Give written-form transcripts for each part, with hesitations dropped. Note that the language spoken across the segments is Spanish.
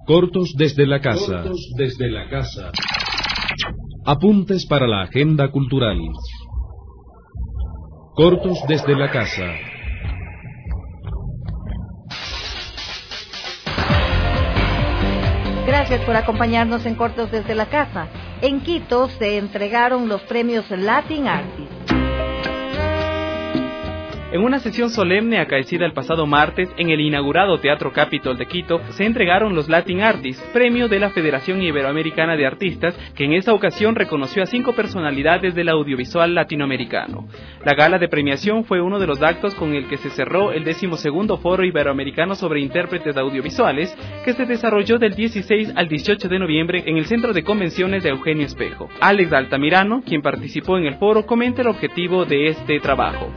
Cortos desde la casa. Apuntes para la agenda cultural. Cortos desde la casa. Gracias por acompañarnos en Cortos desde la casa. En Quito se entregaron los premios Latin Artist. En una sesión solemne acaecida el pasado martes en el inaugurado Teatro Capitol de Quito, se entregaron los Latin Artists, premio de la Federación Iberoamericana de Artistas, que en esta ocasión reconoció a 5 personalidades del audiovisual latinoamericano. La gala de premiación fue uno de los actos con el que se cerró el 12º Foro Iberoamericano sobre Intérpretes Audiovisuales, que se desarrolló del 16 al 18 de noviembre en el Centro de Convenciones de Eugenio Espejo. Alex Altamirano, quien participó en el foro, comenta el objetivo de este trabajo.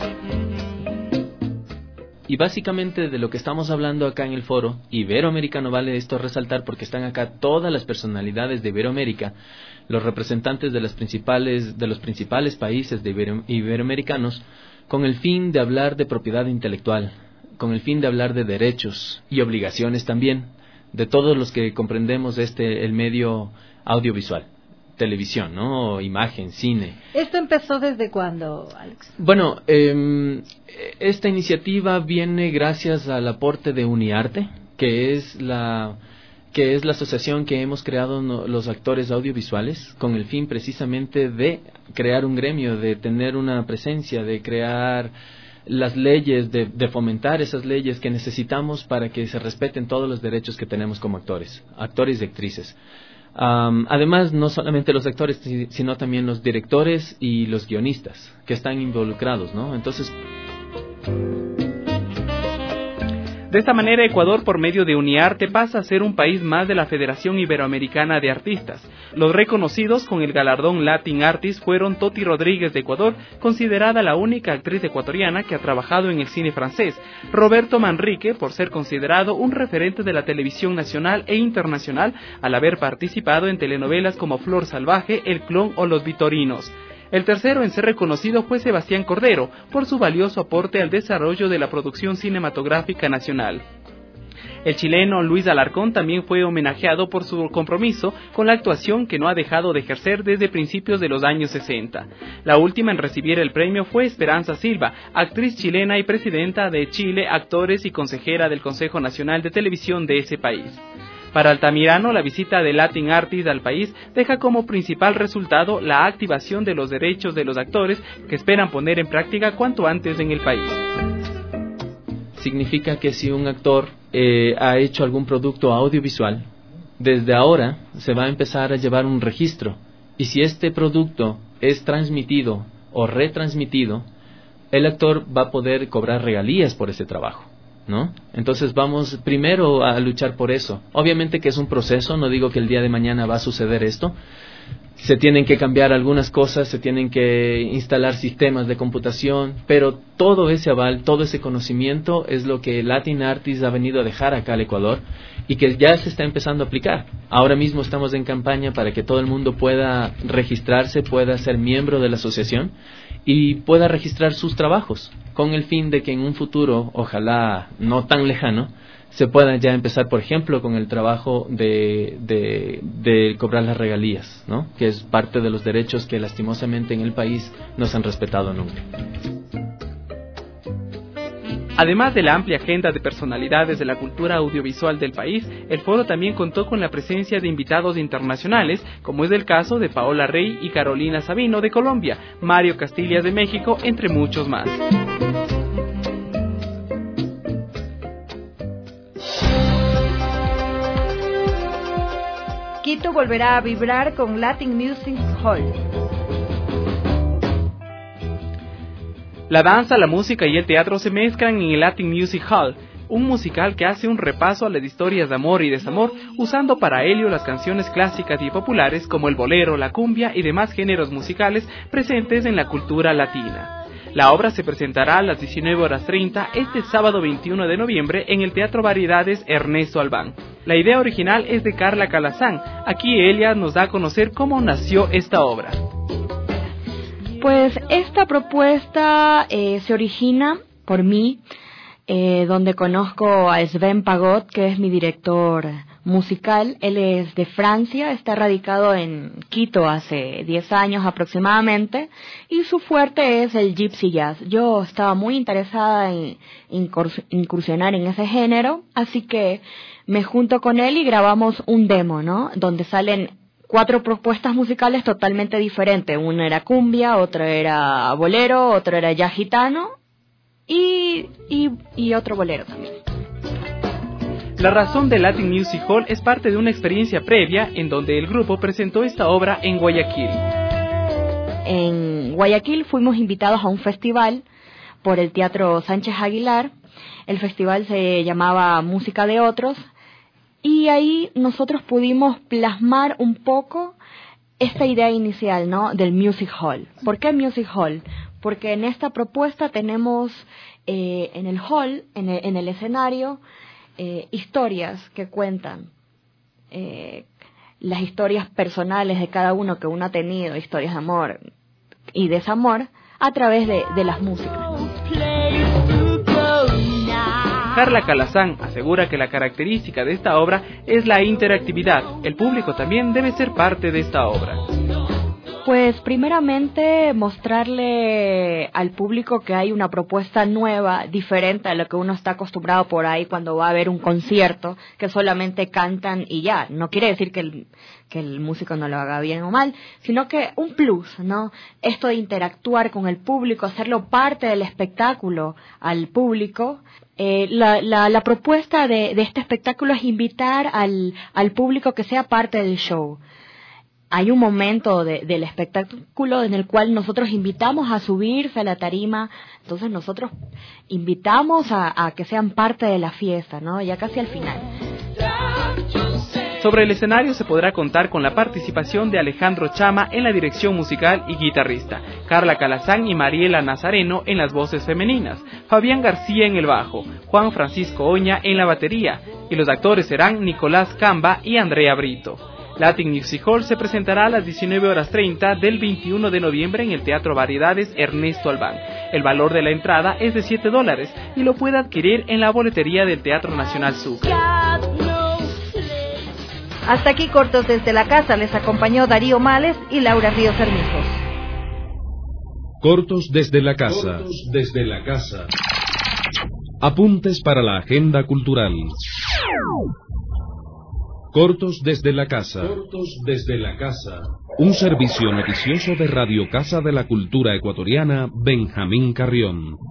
Y básicamente de lo que estamos hablando acá en el foro iberoamericano, vale esto resaltar porque están acá todas las personalidades de Iberoamérica, los representantes de los principales países de iberoamericanos, con el fin de hablar de propiedad intelectual, con el fin de hablar de derechos y obligaciones también, de todos los que comprendemos el medio audiovisual. Televisión, ¿no? Imagen, cine. ¿Esto empezó desde cuándo, Alex? Bueno, esta iniciativa viene gracias al aporte de Uniarte, que es la asociación que hemos creado los actores audiovisuales, con el fin precisamente de crear un gremio, de tener una presencia, de crear las leyes, de fomentar esas leyes que necesitamos para que se respeten todos los derechos que tenemos como actores y actrices. Además, no solamente los actores, sino también los directores y los guionistas que están involucrados, ¿no? Entonces, de esta manera, Ecuador, por medio de Uniarte, pasa a ser un país más de la Federación Iberoamericana de Artistas. Los reconocidos con el galardón Latin Artist fueron Toti Rodríguez de Ecuador, considerada la única actriz ecuatoriana que ha trabajado en el cine francés; Roberto Manrique, por ser considerado un referente de la televisión nacional e internacional, al haber participado en telenovelas como Flor Salvaje, El Clon o Los Vitorinos. El tercero en ser reconocido fue Sebastián Cordero, por su valioso aporte al desarrollo de la producción cinematográfica nacional. El chileno Luis Alarcón también fue homenajeado por su compromiso con la actuación, que no ha dejado de ejercer desde principios de los años 60. La última en recibir el premio fue Esperanza Silva, actriz chilena y presidenta de Chile Actores y consejera del Consejo Nacional de Televisión de ese país. Para Altamirano, la visita de Latin Artist al país deja como principal resultado la activación de los derechos de los actores, que esperan poner en práctica cuanto antes en el país. Significa que si un actor ha hecho algún producto audiovisual, desde ahora se va a empezar a llevar un registro, y si este producto es transmitido o retransmitido, el actor va a poder cobrar regalías por ese trabajo, ¿no? Entonces vamos primero a luchar por eso. Obviamente que es un proceso, no digo que el día de mañana va a suceder esto. Se tienen que cambiar algunas cosas, se tienen que instalar sistemas de computación, pero todo ese aval, todo ese conocimiento es lo que Latin Artists ha venido a dejar acá al Ecuador y que ya se está empezando a aplicar. Ahora mismo estamos en campaña para que todo el mundo pueda registrarse, pueda ser miembro de la asociación y pueda registrar sus trabajos, con el fin de que en un futuro, ojalá no tan lejano, se pueda ya empezar, por ejemplo, con el trabajo de cobrar las regalías, ¿no? Que es parte de los derechos que lastimosamente en el país no se han respetado nunca. Además de la amplia agenda de personalidades de la cultura audiovisual del país, el foro también contó con la presencia de invitados internacionales, como es el caso de Paola Rey y Carolina Sabino de Colombia, Mario Castillas de México, entre muchos más. Quito volverá a vibrar con Latin Music Hall. La danza, la música y el teatro se mezclan en el Latin Music Hall, un musical que hace un repaso a las historias de amor y desamor, usando para ello las canciones clásicas y populares como el bolero, la cumbia y demás géneros musicales presentes en la cultura latina. La obra se presentará a las 19:30 este sábado 21 de noviembre en el Teatro Variedades Ernesto Albán. La idea original es de Carla Calazán. Aquí ella nos da a conocer cómo nació esta obra. Pues esta propuesta se origina por mí donde conozco a Sven Pagot, que es mi director musical. Él es de Francia, está radicado en Quito hace 10 años aproximadamente, y su fuerte es el gypsy jazz. Yo estaba muy interesada en incursionar en ese género, así que me junto con él y grabamos un demo, ¿no? Donde salen 4 propuestas musicales totalmente diferentes. Una era cumbia, otra era bolero, otra era jazz gitano y otro bolero también. La razón de Latin Music Hall es parte de una experiencia previa en donde el grupo presentó esta obra en Guayaquil. En Guayaquil fuimos invitados a un festival por el Teatro Sánchez Aguilar. El festival se llamaba Música de Otros, y ahí nosotros pudimos plasmar un poco esta idea inicial, ¿no?, del Music Hall. ¿Por qué Music Hall? Porque en esta propuesta tenemos en el hall, en el escenario, historias que cuentan, las historias personales de cada uno que uno ha tenido, historias de amor y desamor, a través de las músicas. Carla Calazán asegura que la característica de esta obra es la interactividad. El público también debe ser parte de esta obra. Pues primeramente mostrarle al público que hay una propuesta nueva, diferente a lo que uno está acostumbrado por ahí cuando va a ver un concierto, que solamente cantan y ya. No quiere decir que el músico no lo haga bien o mal, sino que un plus, ¿no? Esto de interactuar con el público, hacerlo parte del espectáculo al público. La propuesta de este espectáculo es invitar al público que sea parte del show. Hay un momento del espectáculo en el cual nosotros invitamos a subirse a la tarima, entonces nosotros invitamos a que sean parte de la fiesta, ¿no? Ya casi al final. Sobre el escenario se podrá contar con la participación de Alejandro Chama en la dirección musical y guitarrista, Carla Calazán y Mariela Nazareno en las voces femeninas, Fabián García en el bajo, Juan Francisco Oña en la batería, y los actores serán Nicolás Camba y Andrea Brito. Latin Music Hall se presentará a las 19:30 del 21 de noviembre en el Teatro Variedades Ernesto Albán. El valor de la entrada es de $7 y lo puede adquirir en la boletería del Teatro Nacional Sucre. Hasta aquí Cortos desde la Casa. Les acompañó Darío Males y Laura Ríos Armijos. Cortos desde la Casa. Cortos desde la Casa. Apuntes para la agenda cultural. Cortos desde la Casa. Cortos desde la Casa. Un servicio noticioso de Radio Casa de la Cultura Ecuatoriana, Benjamín Carrión.